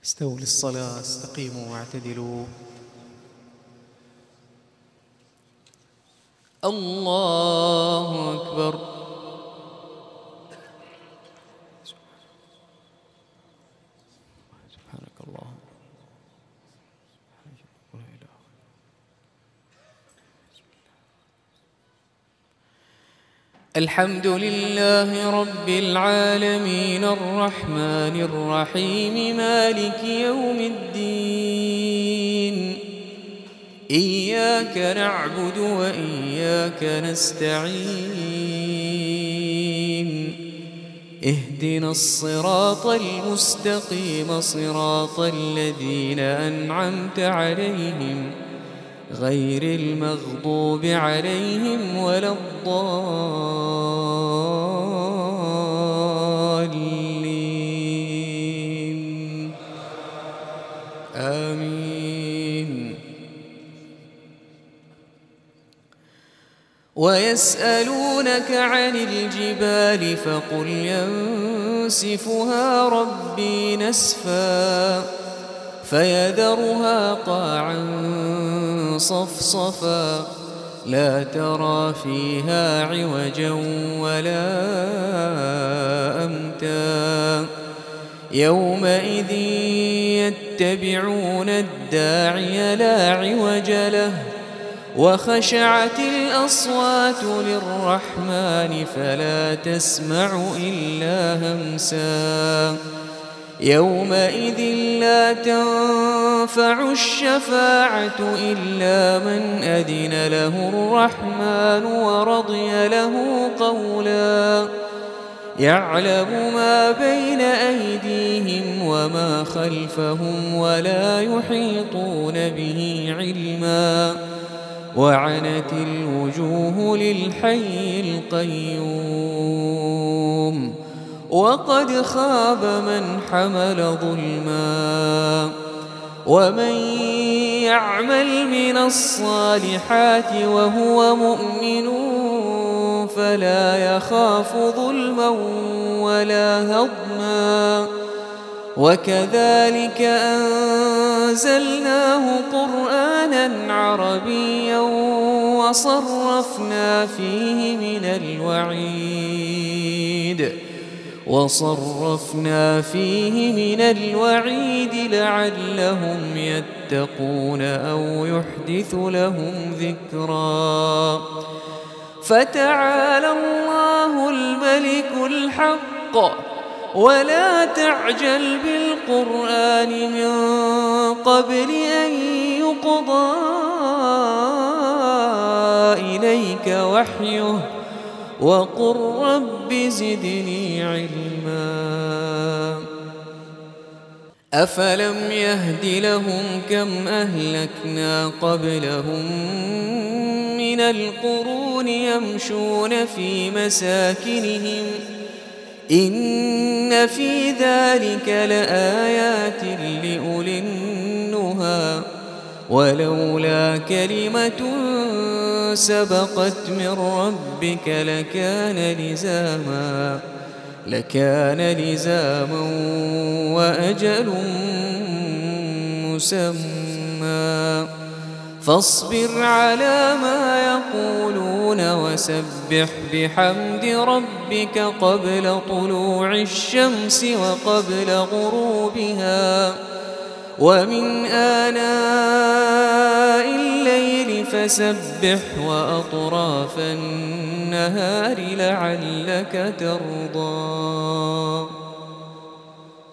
استووا للصلاة، استقيموا واعتدلوا. الله أكبر. سبحانك اللهم. الحمد لله رب العالمين الرحمن الرحيم مالك يوم الدين. إياك نعبد وإياك نستعين. اهدنا الصراط المستقيم صراط الذين أنعمت عليهم غير المغضوب عليهم ولا الضالين. آمين. ويسألونك عن الجبال فقل ينسفها ربي نسفا فيذرها قاعا صفصفا لا ترى فيها عوجا ولا أمتا. يومئذ يتبعون الداعي لا عوج له وخشعت الأصوات للرحمن فلا تسمع إلا همسا. يومئذ لا تنفع الشفاعة إلا من أذن له الرحمن ورضي له قولا. يعلم ما بين أيديهم وما خلفهم ولا يحيطون به علما. وعنت الوجوه للحي القيوم وقد خاب من حمل ظلما. ومن يعمل من الصالحات وهو مؤمن فلا يخاف ظلما ولا هضما. وكذلك أنزلناه قرآنا عربيا وصرفنا فيه من الوعيد لعلهم يتقون أو يحدث لهم ذكرا. فتعالى الله الملك الحق ولا تعجل بالقرآن من قبل أن يقضى إليك وحيه وقل رب زدني علما. أفلم يهد لهم كم أهلكنا قبلهم من القرون يمشون في مساكنهم إن في ذلك لآيات لأولي النهى. ولولا كلمة سبقت من ربك لكان لزاما وأجل مسمى. فاصبر على ما يقولون وسبح بحمد ربك قبل طلوع الشمس وقبل غروبها ومن آناء الليل فسبح وأطراف النهار لعلك ترضى.